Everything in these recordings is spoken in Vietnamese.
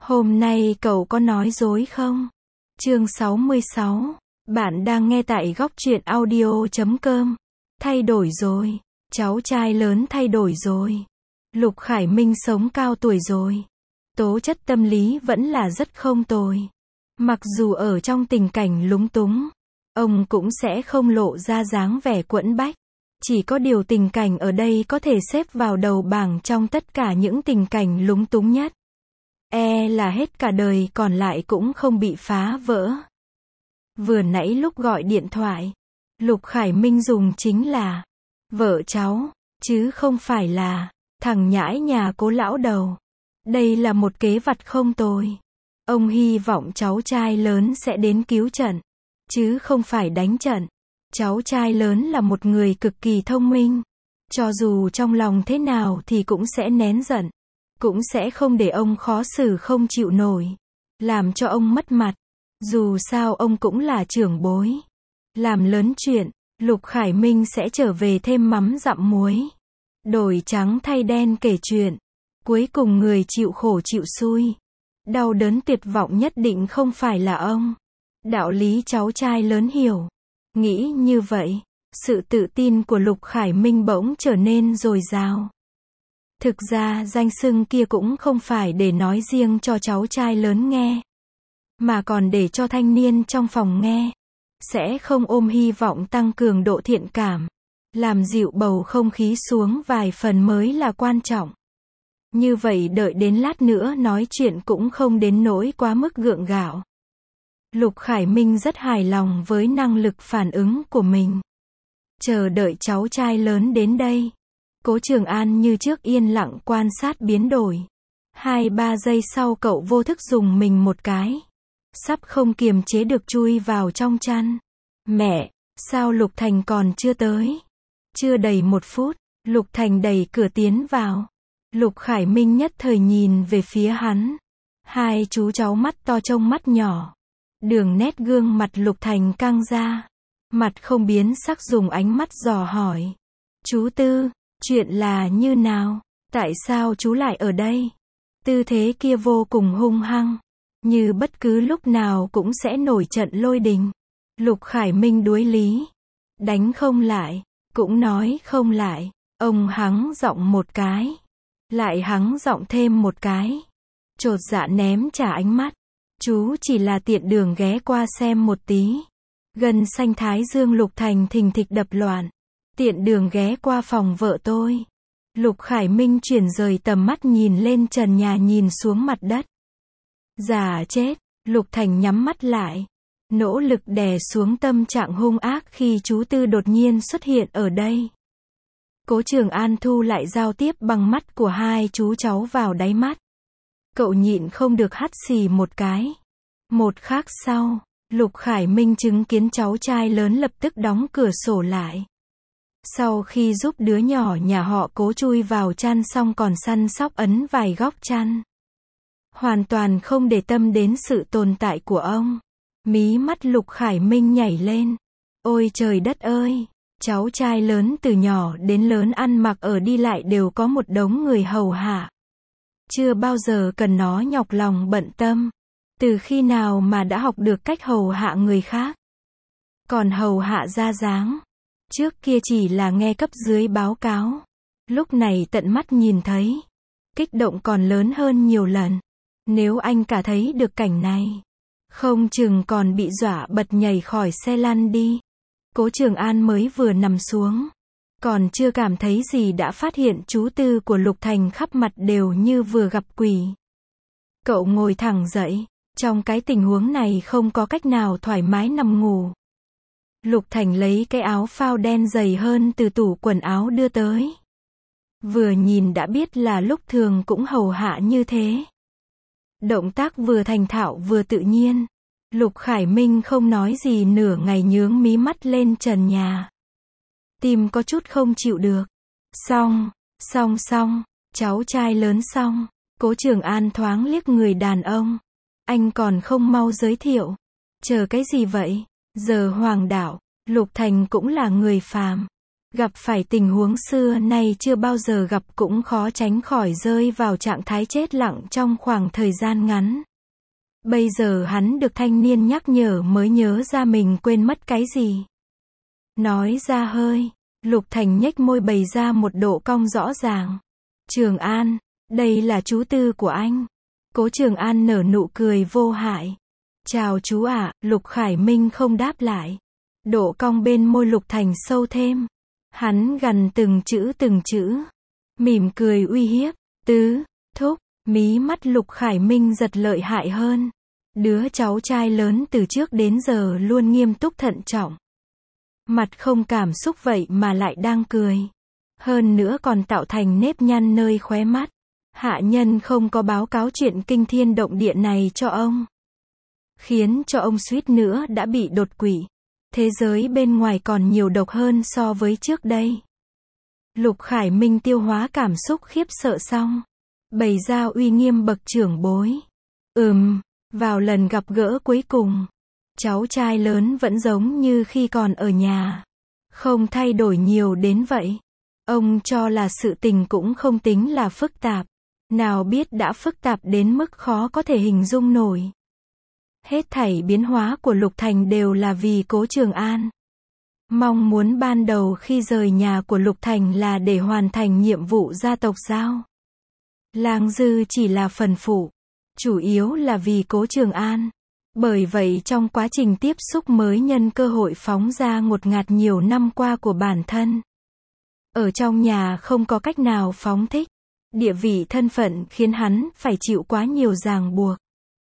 Hôm nay cậu có nói dối không? Chương 66. Bạn đang nghe tại góc truyện audio.com. Thay đổi rồi. Cháu trai lớn thay đổi rồi. Lục Khải Minh sống cao tuổi rồi. Tố chất tâm lý vẫn là rất không tồi. Mặc dù ở trong tình cảnh lúng túng, ông cũng sẽ không lộ ra dáng vẻ quẫn bách. Chỉ có điều tình cảnh ở đây có thể xếp vào đầu bảng trong tất cả những tình cảnh lúng túng nhất. Là hết cả đời còn lại cũng không bị phá vỡ. Vừa nãy lúc gọi điện thoại, Lục Khải Minh dùng chính là vợ cháu, chứ không phải là thằng nhãi nhà Cố lão đầu. Đây là một kế vặt không tồi. Ông hy vọng cháu trai lớn sẽ đến cứu trận, chứ không phải đánh trận. Cháu trai lớn là một người cực kỳ thông minh. Cho dù trong lòng thế nào thì cũng sẽ nén giận. Cũng sẽ không để ông khó xử không chịu nổi. Làm cho ông mất mặt. Dù sao ông cũng là trưởng bối. Làm lớn chuyện, Lục Khải Minh sẽ trở về thêm mắm dặm muối. Đổi trắng thay đen kể chuyện. Cuối cùng người chịu khổ chịu xui. Đau đớn tuyệt vọng nhất định không phải là ông. Đạo lý cháu trai lớn hiểu. Nghĩ như vậy, sự tự tin của Lục Khải Minh bỗng trở nên dồi dào. Thực ra danh xưng kia cũng không phải để nói riêng cho cháu trai lớn nghe, mà còn để cho thanh niên trong phòng nghe. Sẽ không ôm hy vọng tăng cường độ thiện cảm, làm dịu bầu không khí xuống vài phần mới là quan trọng. Như vậy đợi đến lát nữa nói chuyện cũng không đến nỗi quá mức gượng gạo. Lục Khải Minh rất hài lòng với năng lực phản ứng của mình. Chờ đợi cháu trai lớn đến đây. Cố Trường An như trước yên lặng quan sát biến đổi. 2-3 giây sau cậu vô thức dùng mình một cái. Sắp không kiềm chế được chui vào trong chăn. Mẹ, sao Lục Thành còn chưa tới? Chưa đầy 1 phút, Lục Thành đẩy cửa tiến vào. Lục Khải Minh nhất thời nhìn về phía hắn. Hai chú cháu mắt to trông mắt nhỏ. Đường nét gương mặt Lục Thành căng ra. Mặt không biến sắc dùng ánh mắt dò hỏi. Chú Tư, chuyện là như nào? Tại sao chú lại ở đây? Tư thế kia vô cùng hung hăng. Như bất cứ lúc nào cũng sẽ nổi trận lôi đình. Lục Khải Minh đuối lý. Đánh không lại. Cũng nói không lại. Ông hắng giọng một cái. Lại hắng giọng thêm một cái. Chột dạ ném trả ánh mắt. Chú chỉ là tiện đường ghé qua xem một tí. Gân xanh thái dương Lục Thành thình thịch đập loạn. Tiện đường ghé qua phòng vợ tôi. Lục Khải Minh chuyển rời tầm mắt nhìn lên trần nhà nhìn xuống mặt đất. Già chết, Lục Thành nhắm mắt lại. Nỗ lực đè xuống tâm trạng hung ác khi chú Tư đột nhiên xuất hiện ở đây. Cố Trường An thu lại giao tiếp bằng mắt của hai chú cháu vào đáy mắt. Cậu nhịn không được hắt xì một cái. Một khắc sau, Lục Khải Minh chứng kiến cháu trai lớn lập tức đóng cửa sổ lại. Sau khi giúp đứa nhỏ nhà họ Cố chui vào chăn xong còn săn sóc ấn vài góc chăn. Hoàn toàn không để tâm đến sự tồn tại của ông. Mí mắt Lục Khải Minh nhảy lên. Ôi trời đất ơi! Cháu trai lớn từ nhỏ đến lớn ăn mặc ở đi lại đều có một đống người hầu hạ. Chưa bao giờ cần nó nhọc lòng bận tâm. Từ khi nào mà đã học được cách hầu hạ người khác? Còn hầu hạ ra dáng. Trước kia chỉ là nghe cấp dưới báo cáo. Lúc này tận mắt nhìn thấy. Kích động còn lớn hơn nhiều lần. Nếu anh cả thấy được cảnh này, không chừng còn bị dọa bật nhảy khỏi xe lăn đi. Cố Trường An mới vừa nằm xuống. Còn chưa cảm thấy gì đã phát hiện chú Tư của Lục Thành khắp mặt đều như vừa gặp quỷ. Cậu ngồi thẳng dậy. Trong cái tình huống này không có cách nào thoải mái nằm ngủ. Lục Thành lấy cái áo phao đen dày hơn từ tủ quần áo đưa tới. Vừa nhìn đã biết là lúc thường cũng hầu hạ như thế. Động tác vừa thành thạo vừa tự nhiên. Lục Khải Minh không nói gì nửa ngày nhướng mí mắt lên trần nhà. Tim có chút không chịu được. Xong, cháu trai lớn xong. Cố Trường An thoáng liếc người đàn ông. Anh còn không mau giới thiệu. Chờ cái gì vậy? Giờ hoàng đạo, Lục Thành cũng là người phàm. Gặp phải tình huống xưa nay chưa bao giờ gặp cũng khó tránh khỏi rơi vào trạng thái chết lặng trong khoảng thời gian ngắn. Bây giờ hắn được thanh niên nhắc nhở mới nhớ ra mình quên mất cái gì. Nói ra hơi, Lục Thành nhếch môi bày ra một độ cong rõ ràng. Trường An, đây là chú Tư của anh. Cố Trường An nở nụ cười vô hại. Chào chú ạ, Lục Khải Minh không đáp lại. Độ cong bên môi Lục Thành sâu thêm. Hắn gằn từng chữ. Mỉm cười uy hiếp. Tứ, thúc, mí mắt Lục Khải Minh giật lợi hại hơn. Đứa cháu trai lớn từ trước đến giờ luôn nghiêm túc thận trọng. Mặt không cảm xúc vậy mà lại đang cười. Hơn nữa còn tạo thành nếp nhăn nơi khóe mắt. Hạ nhân không có báo cáo chuyện kinh thiên động địa này cho ông. Khiến cho ông suýt nữa đã bị đột quỵ. Thế giới bên ngoài còn nhiều độc hơn so với trước đây. Lục Khải Minh tiêu hóa cảm xúc khiếp sợ xong. Bày ra uy nghiêm bậc trưởng bối. Vào lần gặp gỡ cuối cùng. Cháu trai lớn vẫn giống như khi còn ở nhà. Không thay đổi nhiều đến vậy. Ông cho là sự tình cũng không tính là phức tạp. Nào biết đã phức tạp đến mức khó có thể hình dung nổi. Hết thảy biến hóa của Lục Thành đều là vì Cố Trường An. Mong muốn ban đầu khi rời nhà của Lục Thành là để hoàn thành nhiệm vụ gia tộc giao. Lang dư chỉ là phần phụ. Chủ yếu là vì Cố Trường An. Bởi vậy trong quá trình tiếp xúc mới nhân cơ hội phóng ra ngột ngạt nhiều năm qua của bản thân. Ở trong nhà không có cách nào phóng thích. Địa vị thân phận khiến hắn phải chịu quá nhiều ràng buộc.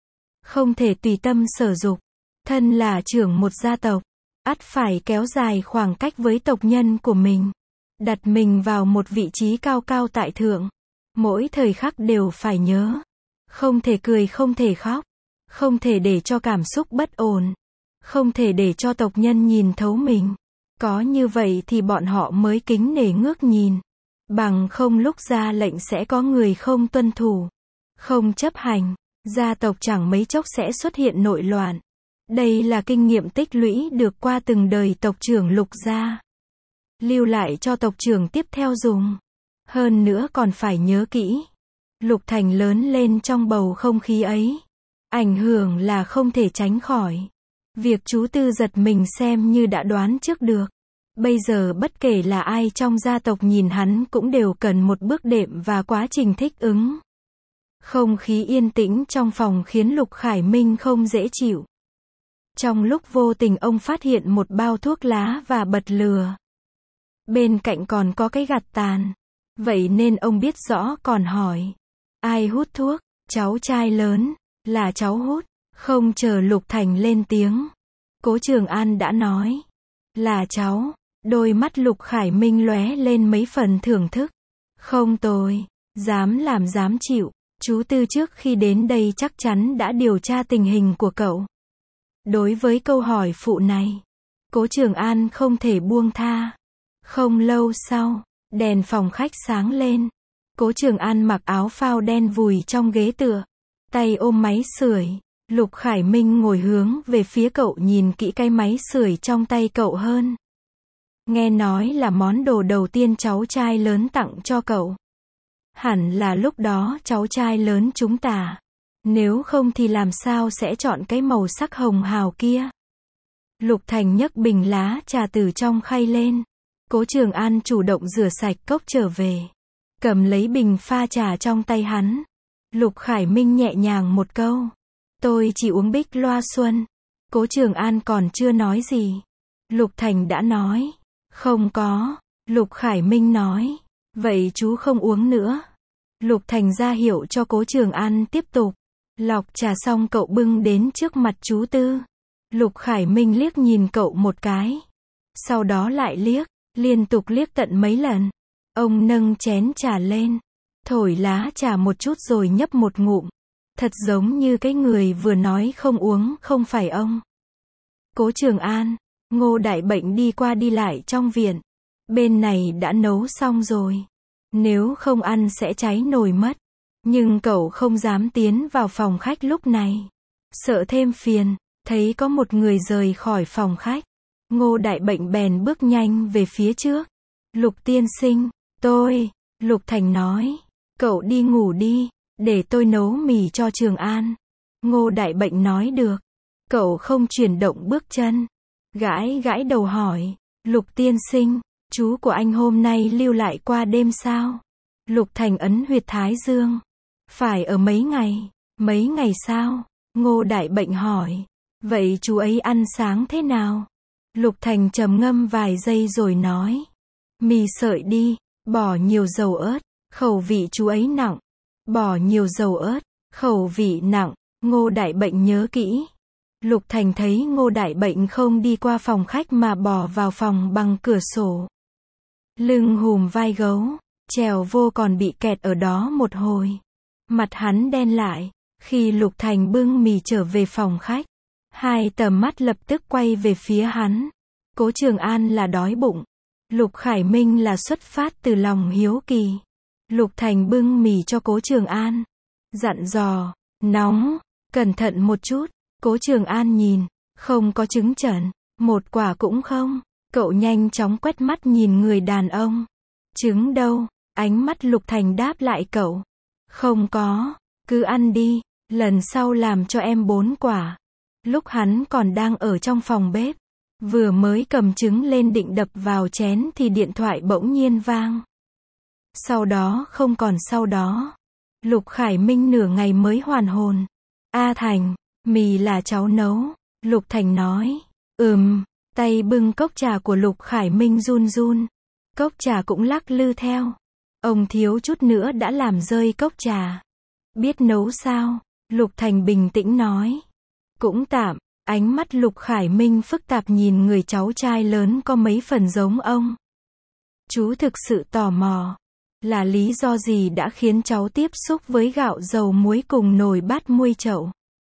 Không thể tùy tâm sở dục. Thân là trưởng một gia tộc. Ắt phải kéo dài khoảng cách với tộc nhân của mình. Đặt mình vào một vị trí cao cao tại thượng. Mỗi thời khắc đều phải nhớ. Không thể cười, không thể khóc. Không thể để cho cảm xúc bất ổn. Không thể để cho tộc nhân nhìn thấu mình. Có như vậy thì bọn họ mới kính nể ngước nhìn. Bằng không lúc ra lệnh sẽ có người không tuân thủ. Không chấp hành. Gia tộc chẳng mấy chốc sẽ xuất hiện nội loạn. Đây là kinh nghiệm tích lũy được qua từng đời tộc trưởng Lục gia. Lưu lại cho tộc trưởng tiếp theo dùng. Hơn nữa còn phải nhớ kỹ. Lục Thành lớn lên trong bầu không khí ấy. Ảnh hưởng là không thể tránh khỏi. Việc chú Tư giật mình xem như đã đoán trước được. Bây giờ bất kể là ai trong gia tộc nhìn hắn cũng đều cần một bước đệm và quá trình thích ứng. Không khí yên tĩnh trong phòng khiến Lục Khải Minh không dễ chịu. Trong lúc vô tình ông phát hiện một bao thuốc lá và bật lửa. Bên cạnh còn có cái gạt tàn. Vậy nên ông biết rõ còn hỏi. Ai hút thuốc? Cháu trai lớn. Là cháu hút. Không chờ Lục Thành lên tiếng. Cố Trường An đã nói. Là cháu. Đôi mắt Lục Khải Minh lóe lên mấy phần thưởng thức. Không tồi. Dám làm dám chịu. Chú Tư trước khi đến đây chắc chắn đã điều tra tình hình của cậu. Đối với câu hỏi phụ này, Cố Trường An không thể buông tha. Không lâu sau, đèn phòng khách sáng lên. Cố Trường An mặc áo phao đen vùi trong ghế tựa. Tay ôm máy sưởi. Lục Khải Minh ngồi hướng về phía cậu nhìn kỹ cái máy sưởi trong tay cậu hơn. Nghe nói là món đồ đầu tiên cháu trai lớn tặng cho cậu. Hẳn là lúc đó cháu trai lớn chúng ta. Nếu không thì làm sao sẽ chọn cái màu sắc hồng hào kia. Lục Thành nhấc bình lá trà từ trong khay lên. Cố Trường An chủ động rửa sạch cốc trở về. Cầm lấy bình pha trà trong tay hắn. Lục Khải Minh nhẹ nhàng một câu. Tôi chỉ uống Bích Loa Xuân. Cố Trường An còn chưa nói gì. Lục Thành đã nói. Không có. Lục Khải Minh nói. Vậy chú không uống nữa. Lục Thành ra hiệu cho Cố Trường An tiếp tục. Lọc trà xong cậu bưng đến trước mặt chú Tư. Lục Khải Minh liếc nhìn cậu một cái. Sau đó lại liếc. Liên tục liếc tận mấy lần. Ông nâng chén trà lên. Thổi lá trà một chút rồi nhấp một ngụm. Thật giống như cái người vừa nói không uống không phải ông. Cố Trường An, Ngô Đại Bệnh đi qua đi lại trong viện. Bên này đã nấu xong rồi. Nếu không ăn sẽ cháy nồi mất. Nhưng cậu không dám tiến vào phòng khách lúc này. Sợ thêm phiền. Thấy có một người rời khỏi phòng khách. Ngô Đại Bệnh bèn bước nhanh về phía trước. Lục tiên sinh, Lục Thành nói, cậu đi ngủ đi, để tôi nấu mì cho Trường An. Ngô Đại Bệnh nói được. Cậu không chuyển động bước chân. Gãi gãi đầu hỏi, Lục tiên sinh, chú của anh hôm nay lưu lại qua đêm sao? Lục Thành ấn huyệt thái dương. Phải ở mấy ngày sao? Ngô Đại Bệnh hỏi. Vậy chú ấy ăn sáng thế nào? Lục Thành trầm ngâm vài giây rồi nói. Mì sợi đi, bỏ nhiều dầu ớt, khẩu vị chú ấy nặng. Bỏ nhiều dầu ớt, khẩu vị nặng, Ngô Đại Bệnh nhớ kỹ. Lục Thành thấy Ngô Đại Bệnh không đi qua phòng khách mà bỏ vào phòng bằng cửa sổ. Lưng hùm vai gấu, trèo vô còn bị kẹt ở đó một hồi. Mặt hắn đen lại, khi Lục Thành bưng mì trở về phòng khách. Hai tầm mắt lập tức quay về phía hắn. Cố Trường An là đói bụng. Lục Khải Minh là xuất phát từ lòng hiếu kỳ. Lục Thành bưng mì cho Cố Trường An. Dặn dò, nóng, cẩn thận một chút. Cố Trường An nhìn, không có trứng trần, một quả cũng không. Cậu nhanh chóng quét mắt nhìn người đàn ông. Trứng đâu? Ánh mắt Lục Thành đáp lại cậu. Không có, cứ ăn đi, lần sau làm cho em 4 quả. Lúc hắn còn đang ở trong phòng bếp, vừa mới cầm trứng lên định đập vào chén thì điện thoại bỗng nhiên vang. Sau đó không còn sau đó. Lục Khải Minh nửa ngày mới hoàn hồn. A Thành, mì là cháu nấu. Lục Thành nói. Tay bưng cốc trà của Lục Khải Minh run run. Cốc trà cũng lắc lư theo. Ông thiếu chút nữa đã làm rơi cốc trà. Biết nấu sao? Lục Thành bình tĩnh nói. Cũng tạm. Ánh mắt Lục Khải Minh phức tạp nhìn người cháu trai lớn có mấy phần giống ông. Chú thực sự tò mò. Là lý do gì đã khiến cháu tiếp xúc với gạo dầu muối cùng nồi bát muôi chậu?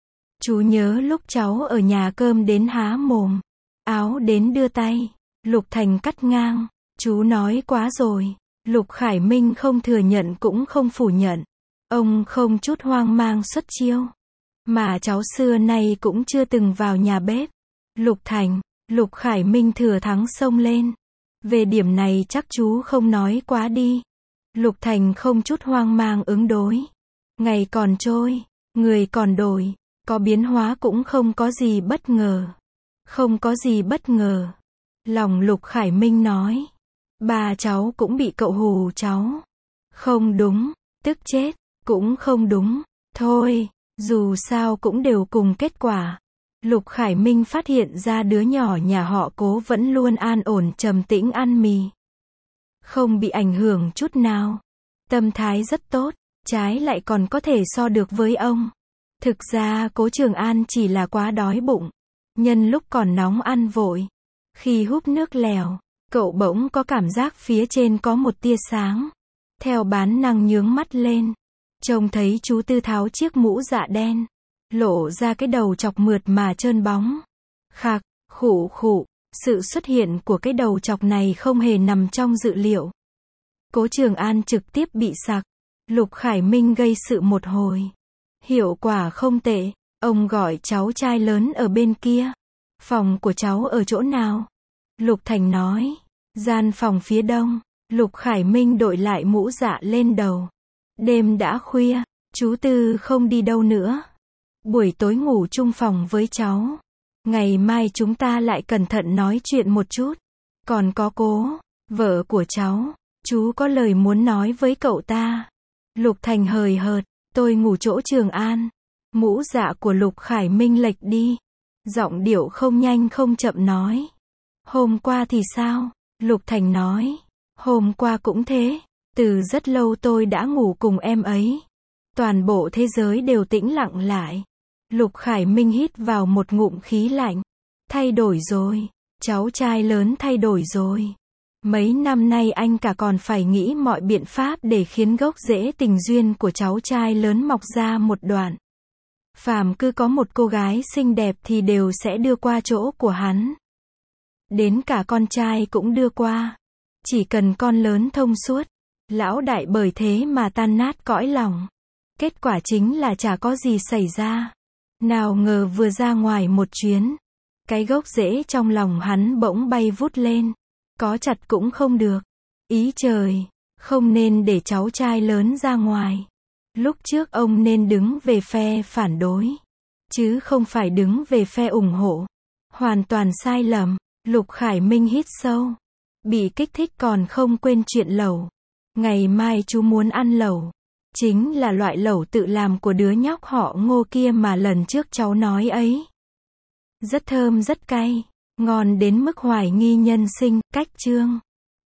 Chú nhớ lúc cháu ở nhà cơm đến há mồm, áo đến đưa tay. Lục Thành cắt ngang. Chú nói quá rồi. Lục Khải Minh không thừa nhận cũng không phủ nhận. Ông không chút hoang mang xuất chiêu. Mà cháu xưa nay cũng chưa từng vào nhà bếp. Lục Thành, Lục Khải Minh thừa thắng xông lên. Về điểm này chắc chú không nói quá đi. Lục Thành không chút hoang mang ứng đối. Ngày còn trôi, người còn đổi, có biến hóa cũng không có gì bất ngờ. Không có gì bất ngờ. Lòng Lục Khải Minh nói. Ba cháu cũng bị cậu hù cháu. Không đúng, tức chết, cũng không đúng. Thôi, dù sao cũng đều cùng kết quả. Lục Khải Minh phát hiện ra đứa nhỏ nhà họ Cố vẫn luôn an ổn trầm tĩnh ăn mì. Không bị ảnh hưởng chút nào. Tâm thái rất tốt, trái lại còn có thể so được với ông. Thực ra Cố Trường An chỉ là quá đói bụng. Nhân lúc còn nóng ăn vội. Khi húp nước lèo, cậu bỗng có cảm giác phía trên có một tia sáng. Theo bản năng nhướng mắt lên. Trông thấy chú Tư tháo chiếc mũ dạ đen. Lộ ra cái đầu chọc mượt mà trơn bóng. Khạc, khụ khụ. Sự xuất hiện của cái đầu chọc này không hề nằm trong dự liệu. Cố Trường An trực tiếp bị sặc. Lục Khải Minh gây sự một hồi. Hiệu quả không tệ. Ông gọi cháu trai lớn ở bên kia. Phòng của cháu ở chỗ nào? Lục Thành nói. Gian phòng phía đông. Lục Khải Minh đội lại mũ dạ lên đầu. Đêm đã khuya. Chú Tư không đi đâu nữa. Buổi tối ngủ chung phòng với cháu. Ngày mai chúng ta lại cẩn thận nói chuyện một chút. Còn có Cố, vợ của cháu. Chú có lời muốn nói với cậu ta. Lục Thành hời hợt. Tôi ngủ chỗ Trường An. Mũ dạ của Lục Khải Minh lệch đi. Giọng điệu không nhanh không chậm nói. Hôm qua thì sao? Lục Thành nói. Hôm qua cũng thế. Từ rất lâu tôi đã ngủ cùng em ấy. Toàn bộ thế giới đều tĩnh lặng lại. Lục Khải Minh hít vào một ngụm khí lạnh. Thay đổi rồi. Cháu trai lớn thay đổi rồi. Mấy năm nay anh cả còn phải nghĩ mọi biện pháp để khiến gốc rễ tình duyên của cháu trai lớn mọc ra một đoạn. Phàm cứ có một cô gái xinh đẹp thì đều sẽ đưa qua chỗ của hắn. Đến cả con trai cũng đưa qua. Chỉ cần con lớn thông suốt. Lão đại bởi thế mà tan nát cõi lòng. Kết quả chính là chả có gì xảy ra. Nào ngờ vừa ra ngoài một chuyến. Cái gốc rễ trong lòng hắn bỗng bay vút lên. Có chặt cũng không được. Ý trời, không nên để cháu trai lớn ra ngoài. Lúc trước ông nên đứng về phe phản đối, chứ không phải đứng về phe ủng hộ. Hoàn toàn sai lầm. Lục Khải Minh hít sâu. Bị kích thích còn không quên chuyện lẩu. Ngày mai chú muốn ăn lẩu. Chính là loại lẩu tự làm của đứa nhóc họ Ngô kia mà lần trước cháu nói ấy. Rất thơm rất cay, ngon đến mức hoài nghi nhân sinh, cách chương.